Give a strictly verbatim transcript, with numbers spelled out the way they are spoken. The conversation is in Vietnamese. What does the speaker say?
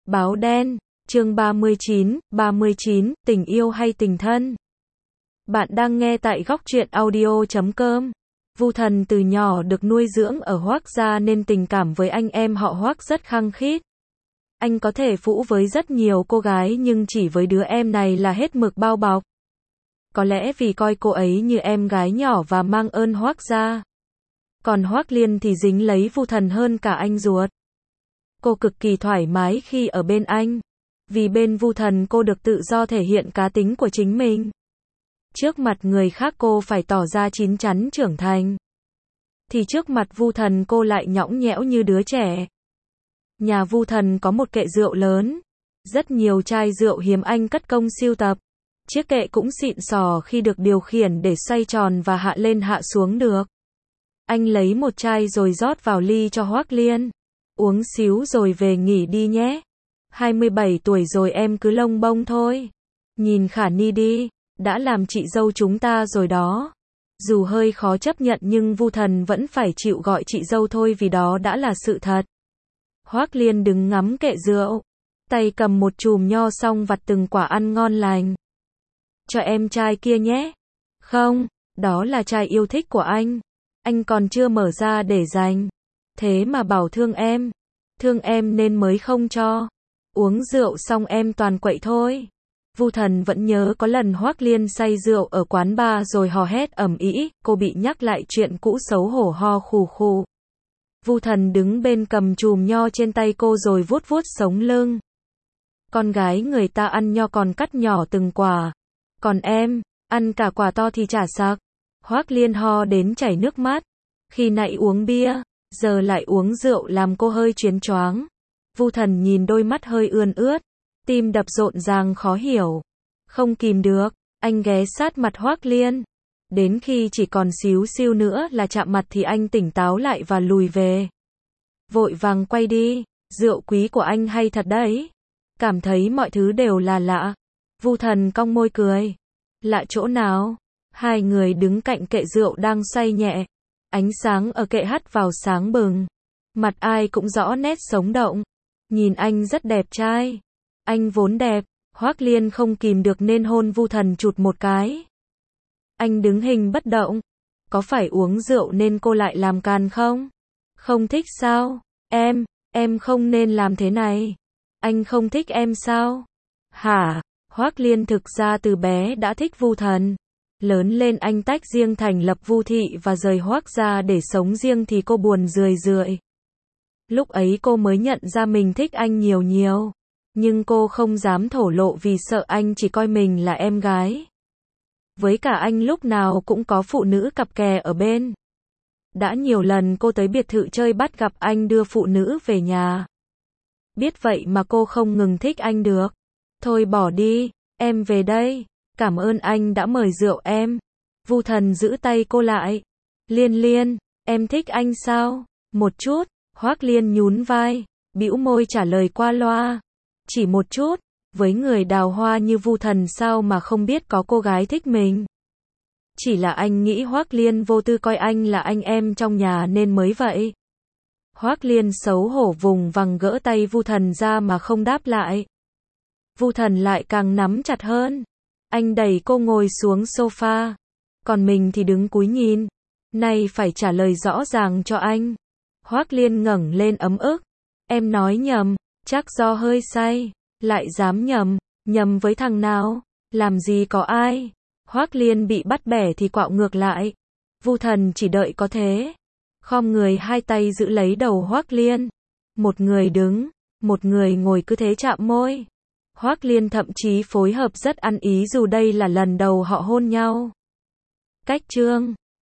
Báo đen, chương ba mươi chín, ba mươi chín, tình yêu hay tình thân? Bạn đang nghe tại góc truyện audio chấm com. Vu Thần từ nhỏ được nuôi dưỡng ở Hoác gia nên tình cảm với anh em họ Hoác rất khăng khít. Anh có thể phũ với rất nhiều cô gái nhưng chỉ với đứa em này là hết mực bao bọc. Có lẽ vì coi cô ấy như em gái nhỏ và mang ơn Hoác gia. Còn Hoác Liên thì dính lấy Vu Thần hơn cả anh ruột. Cô cực kỳ thoải mái khi ở bên anh. Vì bên Vu Thần cô được tự do thể hiện cá tính của chính mình. Trước mặt người khác cô phải tỏ ra chín chắn trưởng thành. Thì trước mặt Vu Thần cô lại nhõng nhẽo như đứa trẻ. Nhà Vu Thần có một kệ rượu lớn. Rất nhiều chai rượu hiếm anh cất công sưu tập. Chiếc kệ cũng xịn sò khi được điều khiển để xoay tròn và hạ lên hạ xuống được. Anh lấy một chai rồi rót vào ly cho Hoác Liên. Uống xíu rồi về nghỉ đi nhé. hai mươi bảy tuổi rồi em cứ lông bông thôi. Nhìn Khả Ni đi, đã làm chị dâu chúng ta rồi đó. Dù hơi khó chấp nhận nhưng Vu Thần vẫn phải chịu gọi chị dâu thôi vì đó đã là sự thật. Hoác Liên đứng ngắm kệ rượu, tay cầm một chùm nho xong vặt từng quả ăn ngon lành. Cho em chai kia nhé. Không, đó là chai yêu thích của anh. Anh còn chưa mở ra để dành. Thế mà bảo thương em. Thương em nên mới không cho. Uống rượu xong em toàn quậy thôi. Vu Thần vẫn nhớ có lần Hoác Liên say rượu ở quán bar rồi hò hét ầm ĩ, cô bị nhắc lại chuyện cũ xấu hổ ho khù khù. Vu Thần đứng bên cầm chùm nho trên tay cô rồi vuốt vuốt sống lưng. Con gái người ta ăn nho còn cắt nhỏ từng quả. Còn em, ăn cả quả to thì chả sặc. Hoác Liên ho đến chảy nước mắt. Khi nãy uống bia, giờ lại uống rượu làm cô hơi choáng choáng. Vu Thần nhìn đôi mắt hơi ươn ướt, tim đập rộn ràng khó hiểu. Không kìm được, anh ghé sát mặt Hoác Liên. Đến khi chỉ còn xíu xiu nữa là chạm mặt thì anh tỉnh táo lại và lùi về. Vội vàng quay đi, rượu quý của anh hay thật đấy. Cảm thấy mọi thứ đều là lạ. Vu Thần cong môi cười. Lạ chỗ nào? Hai người đứng cạnh kệ rượu đang xoay nhẹ. Ánh sáng ở kệ hắt vào sáng bừng. Mặt ai cũng rõ nét sống động. Nhìn anh rất đẹp trai. Anh vốn đẹp. Hoác Liên không kìm được nên hôn Vu Thần chụt một cái. Anh đứng hình bất động. Có phải uống rượu nên cô lại làm càn không? Không thích sao? Em, em không nên làm thế này. Anh không thích em sao? Hả? Hoác Liên thực ra từ bé đã thích Vu Thần. Lớn lên anh tách riêng thành lập Vu thị và rời Hoác ra để sống riêng thì cô buồn rười rượi. Lúc ấy cô mới nhận ra mình thích anh nhiều nhiều. Nhưng cô không dám thổ lộ vì sợ anh chỉ coi mình là em gái. Với cả anh lúc nào cũng có phụ nữ cặp kè ở bên. Đã nhiều lần cô tới biệt thự chơi bắt gặp anh đưa phụ nữ về nhà. Biết vậy mà cô không ngừng thích anh được. Thôi bỏ đi, em về đây. Cảm ơn anh đã mời rượu em. Vu Thần giữ tay cô lại. Liên Liên, em thích anh sao? Một chút. Hoác Liên nhún vai, bĩu môi trả lời qua loa. Chỉ một chút, với người đào hoa như Vu Thần sao mà không biết có cô gái thích mình. Chỉ là anh nghĩ Hoác Liên vô tư coi anh là anh em trong nhà nên mới vậy. Hoác Liên xấu hổ vùng vằng gỡ tay Vu Thần ra mà không đáp lại. Vu Thần lại càng nắm chặt hơn. Anh đẩy cô ngồi xuống sofa. Còn mình thì đứng cúi nhìn. Nay phải trả lời rõ ràng cho anh. Hoác Liên ngẩng lên ấm ức. Em nói nhầm, chắc do hơi say. Lại dám nhầm, nhầm với thằng nào? Làm gì có ai? Hoác Liên bị bắt bẻ thì quạo ngược lại. Vu Thần chỉ đợi có thế. Khom người hai tay giữ lấy đầu Hoác Liên. Một người đứng, một người ngồi cứ thế chạm môi. Hoác Liên thậm chí phối hợp rất ăn ý dù đây là lần đầu họ hôn nhau. Cách chương